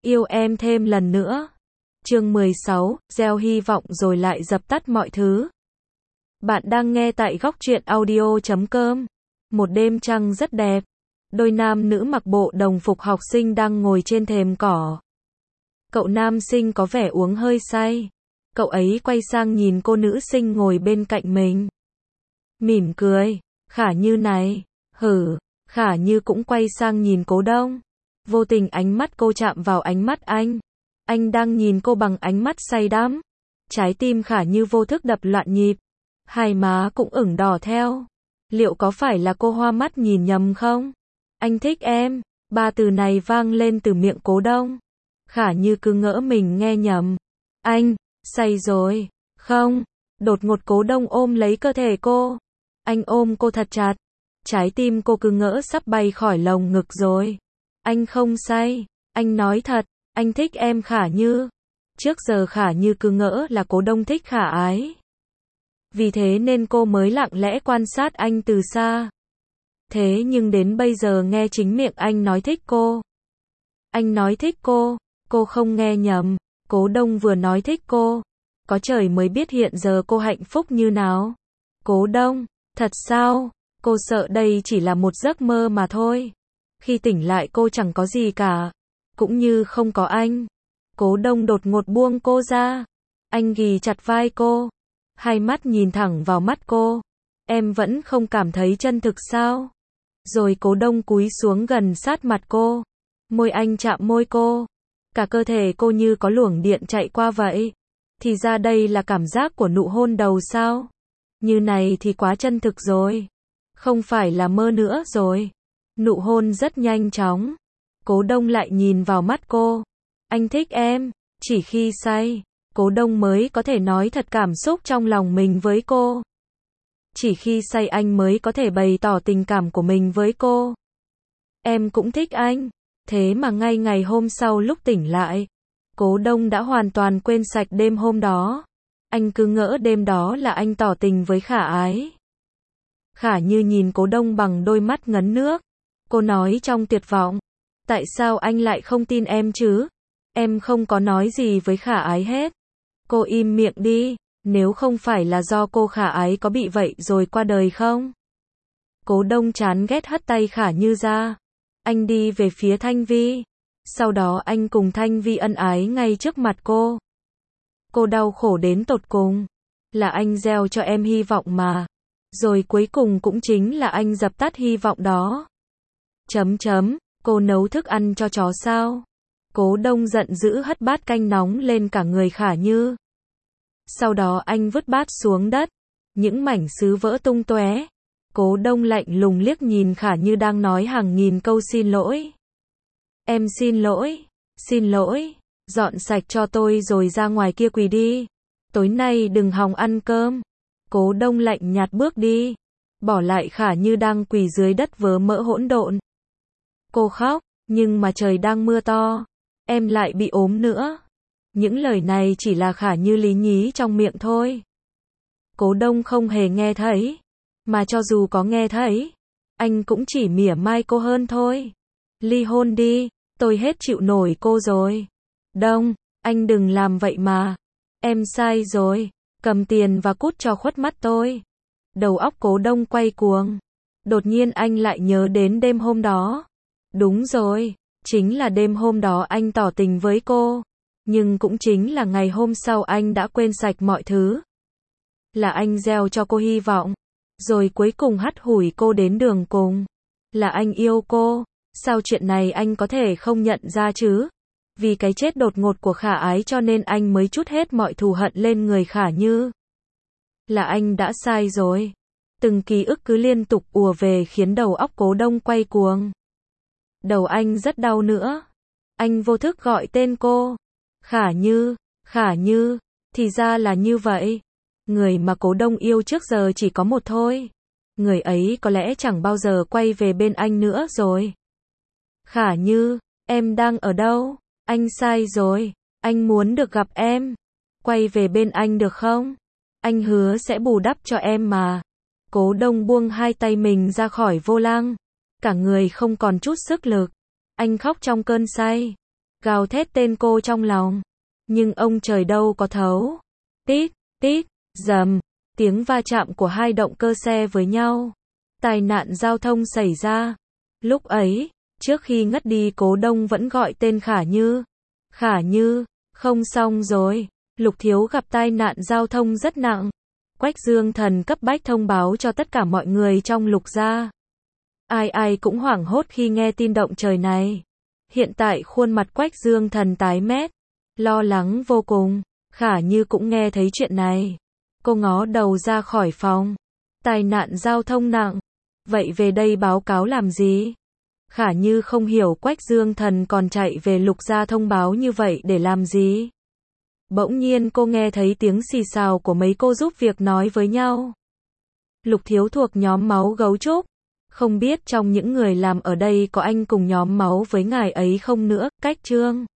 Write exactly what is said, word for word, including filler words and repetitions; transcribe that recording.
yêu em thêm lần nữa. Chương mười sáu, gieo hy vọng rồi lại dập tắt mọi thứ. Bạn đang nghe tại góc truyện audio chấm com. Một đêm trăng rất đẹp. Đôi nam nữ mặc bộ đồng phục học sinh đang ngồi trên thềm cỏ. Cậu nam sinh có vẻ uống hơi say. Cậu ấy quay sang nhìn cô nữ sinh ngồi bên cạnh mình. Mỉm cười. Khả Như này. Hử. Khả Như cũng quay sang nhìn Cố Đông. Vô tình ánh mắt cô chạm vào ánh mắt anh. Anh đang nhìn cô bằng ánh mắt say đắm. Trái tim Khả Như vô thức đập loạn nhịp. Hai má cũng ửng đỏ theo. Liệu có phải là cô hoa mắt nhìn nhầm không? Anh thích em. Ba từ này vang lên từ miệng Cố Đông. Khả Như cứ ngỡ mình nghe nhầm. Anh, say rồi. Không. Đột ngột Cố Đông ôm lấy cơ thể cô. Anh ôm cô thật chặt. Trái tim cô cứ ngỡ sắp bay khỏi lồng ngực rồi. Anh không say. Anh nói thật. Anh thích em Khả Như. Trước giờ Khả Như cứ ngỡ là Cố Đông thích Khả Ái. Vì thế nên cô mới lặng lẽ quan sát anh từ xa. Thế nhưng đến bây giờ nghe chính miệng anh nói thích cô. Anh nói thích cô. Cô không nghe nhầm. Cố Đông vừa nói thích cô. Có trời mới biết hiện giờ cô hạnh phúc như nào. Cố Đông, thật sao? Cô sợ đây chỉ là một giấc mơ mà thôi. Khi tỉnh lại cô chẳng có gì cả. Cũng như không có anh. Cố Đông đột ngột buông cô ra. Anh ghì chặt vai cô. Hai mắt nhìn thẳng vào mắt cô. Em vẫn không cảm thấy chân thực sao? Rồi Cố Đông cúi xuống gần sát mặt cô. Môi anh chạm môi cô. Cả cơ thể cô như có luồng điện chạy qua vậy. Thì ra đây là cảm giác của nụ hôn đầu sao? Như này thì quá chân thực rồi. Không phải là mơ nữa rồi. Nụ hôn rất nhanh chóng. Cố Đông lại nhìn vào mắt cô. Anh thích em. Chỉ khi say, Cố Đông mới có thể nói thật cảm xúc trong lòng mình với cô. Chỉ khi say anh mới có thể bày tỏ tình cảm của mình với cô. Em cũng thích anh. Thế mà ngay ngày hôm sau lúc tỉnh lại, Cố Đông đã hoàn toàn quên sạch đêm hôm đó. Anh cứ ngỡ đêm đó là anh tỏ tình với Khả Ái. Khả Như nhìn Cố Đông bằng đôi mắt ngấn nước. Cô nói trong tuyệt vọng. Tại sao anh lại không tin em chứ? Em không có nói gì với Khả Ái hết. Cô im miệng đi. Nếu không phải là do cô Khả Ái có bị vậy rồi qua đời không? Cố Đông chán ghét hất tay Khả Như ra. Anh đi về phía Thanh Vi. Sau đó anh cùng Thanh Vi ân ái ngay trước mặt cô. Cô đau khổ đến tột cùng. Là anh gieo cho em hy vọng mà. Rồi cuối cùng cũng chính là anh dập tắt hy vọng đó. Chấm chấm, cô nấu thức ăn cho chó sao? Cố Đông giận dữ hất bát canh nóng lên cả người Khả Như. Sau đó anh vứt bát xuống đất. Những mảnh sứ vỡ tung tóe. Cố Đông lạnh lùng liếc nhìn Khả Như đang nói hàng nghìn câu xin lỗi. Em xin lỗi, xin lỗi, dọn sạch cho tôi rồi ra ngoài kia quỳ đi. Tối nay đừng hòng ăn cơm. Cố Đông lạnh nhạt bước đi. Bỏ lại Khả Như đang quỳ dưới đất vớ mỡ hỗn độn. Cô khóc, nhưng mà trời đang mưa to. Em lại bị ốm nữa. Những lời này chỉ là Khả Như lý nhí trong miệng thôi. Cố Đông không hề nghe thấy. Mà cho dù có nghe thấy, anh cũng chỉ mỉa mai cô hơn thôi. Ly hôn đi, tôi hết chịu nổi cô rồi. Đông, anh đừng làm vậy mà. Em sai rồi, cầm tiền và cút cho khuất mắt tôi. Đầu óc Cố Đông quay cuồng. Đột nhiên anh lại nhớ đến đêm hôm đó. Đúng rồi, chính là đêm hôm đó anh tỏ tình với cô. Nhưng cũng chính là ngày hôm sau anh đã quên sạch mọi thứ. Là anh gieo cho cô hy vọng. Rồi cuối cùng hắt hủi cô đến đường cùng. Là anh yêu cô. Sao chuyện này anh có thể không nhận ra chứ? Vì cái chết đột ngột của Khả Ái cho nên anh mới trút hết mọi thù hận lên người Khả Như. Là anh đã sai rồi. Từng ký ức cứ liên tục ùa về khiến đầu óc Cố Đông quay cuồng. Đầu anh rất đau nữa. Anh vô thức gọi tên cô. Khả Như, Khả Như, thì ra là như vậy. Người mà Cố Đông yêu trước giờ chỉ có một thôi. Người ấy có lẽ chẳng bao giờ quay về bên anh nữa rồi. Khả Như, em đang ở đâu? Anh sai rồi. Anh muốn được gặp em. Quay về bên anh được không? Anh hứa sẽ bù đắp cho em mà. Cố Đông buông hai tay mình ra khỏi vô lăng. Cả người không còn chút sức lực. Anh khóc trong cơn say. gào thét tên cô trong lòng. Nhưng ông trời đâu có thấu. Tít, tít, rầm, tiếng va chạm của hai động cơ xe với nhau. Tai nạn giao thông xảy ra. Lúc ấy, trước khi ngất đi Cố Đông vẫn gọi tên Khả Như. Khả Như, không xong rồi, Lục Thiếu gặp tai nạn giao thông rất nặng. Quách Dương Thần cấp bách thông báo cho tất cả mọi người trong Lục gia. Ai ai cũng hoảng hốt khi nghe tin động trời này. Hiện tại khuôn mặt Quách Dương Thần tái mét, lo lắng vô cùng. Khả Như cũng nghe thấy chuyện này. Cô ngó đầu ra khỏi phòng. Tai nạn giao thông nặng. Vậy về đây báo cáo làm gì? Khả Như không hiểu Quách Dương Thần còn chạy về Lục gia thông báo như vậy để làm gì. Bỗng nhiên cô nghe thấy tiếng xì xào của mấy cô giúp việc nói với nhau. Lục Thiếu thuộc nhóm máu gấu trúc. Không biết trong những người làm ở đây có anh cùng nhóm máu với ngài ấy không nữa. Cách Trương